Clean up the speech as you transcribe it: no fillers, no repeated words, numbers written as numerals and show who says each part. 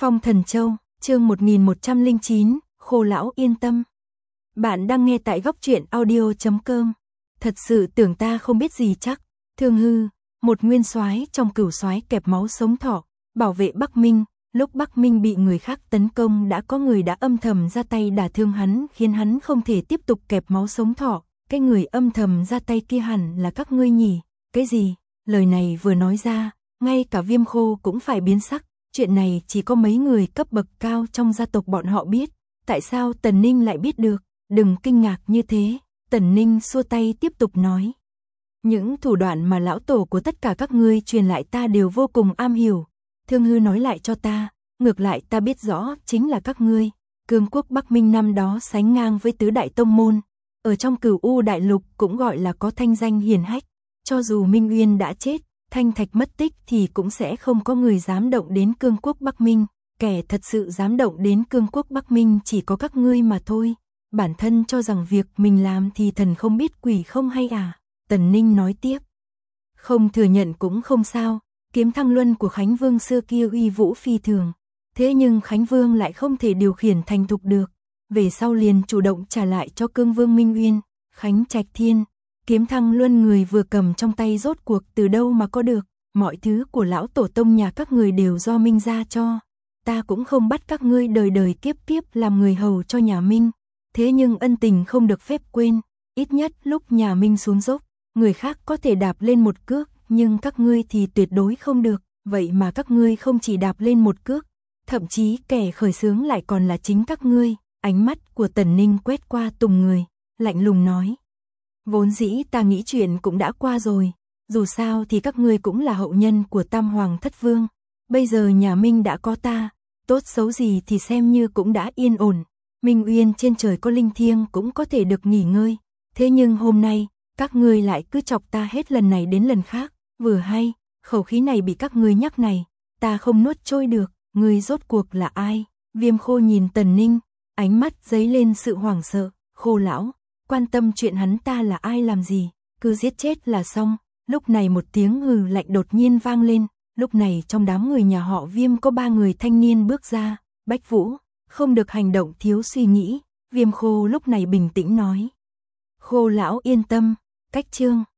Speaker 1: Phong Thần Châu, chương 1109, Khô lão yên tâm. Bạn đang nghe tại góc truyện audio.com. Thật sự tưởng ta không biết gì chắc. Thương Hư, một nguyên soái trong cửu soái kẹp máu sống thọ, bảo vệ Bắc Minh. Lúc Bắc Minh bị người khác tấn công đã có người đã âm thầm ra tay đả thương hắn, khiến hắn không thể tiếp tục kẹp máu sống thọ. Cái người âm thầm ra tay kia hẳn là các ngươi nhỉ? Cái gì? Lời này vừa nói ra, ngay cả Viêm Khô cũng phải biến sắc. Chuyện này chỉ có mấy người cấp bậc cao trong gia tộc bọn họ biết. Tại sao Tần Ninh lại biết được? Đừng kinh ngạc như thế. Tần Ninh xua tay tiếp tục nói. Những thủ đoạn mà lão tổ của tất cả các ngươi truyền lại ta đều vô cùng am hiểu. Thương Hư nói lại cho ta, ngược lại ta biết rõ chính là các ngươi. Cương quốc Bắc Minh năm đó sánh ngang với tứ đại tông môn. Ở trong Cửu U đại lục cũng gọi là có thanh danh hiển hách. Cho dù Minh Uyên đã chết, Thanh Thạch mất tích thì cũng sẽ không có người dám động đến Cương quốc Bắc Minh. Kẻ thật sự dám động đến Cương quốc Bắc Minh chỉ có các ngươi mà thôi. Bản thân cho rằng việc mình làm thì thần không biết quỷ không hay à? Tần Ninh nói tiếp. Không thừa nhận cũng không sao. Kiếm Thăng Luân của Khánh Vương xưa kia uy vũ phi thường. Thế nhưng Khánh Vương lại không thể điều khiển thành thục được. Về sau liền chủ động trả lại cho Cương Vương Minh Uyên, Khánh Trạch Thiên. Kiếm Thăng Luân người vừa cầm trong tay rốt cuộc từ đâu mà có được. Mọi thứ của lão tổ tông nhà các người đều do Minh gia cho. Ta cũng không bắt các ngươi đời đời kiếp kiếp làm người hầu cho nhà Minh. Thế nhưng ân tình không được phép quên. Ít nhất lúc nhà Minh xuống dốc, người khác có thể đạp lên một cước, nhưng các ngươi thì tuyệt đối không được. Vậy mà các ngươi không chỉ đạp lên một cước, thậm chí kẻ khởi xướng lại còn là chính các ngươi. Ánh mắt của Tần Ninh quét qua Tùng người, lạnh lùng nói. Vốn dĩ ta nghĩ chuyện cũng đã qua rồi. Dù sao thì các ngươi cũng là hậu nhân của Tam Hoàng Thất Vương. Bây giờ nhà Minh đã có ta, tốt xấu gì thì xem như cũng đã yên ổn. Minh Uyên trên trời có linh thiêng cũng có thể được nghỉ ngơi. Thế nhưng hôm nay, các ngươi lại cứ chọc ta hết lần này đến lần khác. Vừa hay, khẩu khí này bị các ngươi nhắc này, ta không nuốt trôi được. Ngươi rốt cuộc là ai? Viêm Khô nhìn Tần Ninh, ánh mắt dấy lên sự hoảng sợ. Khô lão, quan tâm chuyện hắn ta là ai làm gì, cứ giết chết là xong. Lúc này một tiếng hừ lạnh đột nhiên vang lên. Lúc này trong đám người nhà họ Viêm có 3 người thanh niên bước ra. Bách Vũ, không được hành động thiếu suy nghĩ. Viêm Khô lúc này bình tĩnh nói. Khô lão yên tâm. Cách chương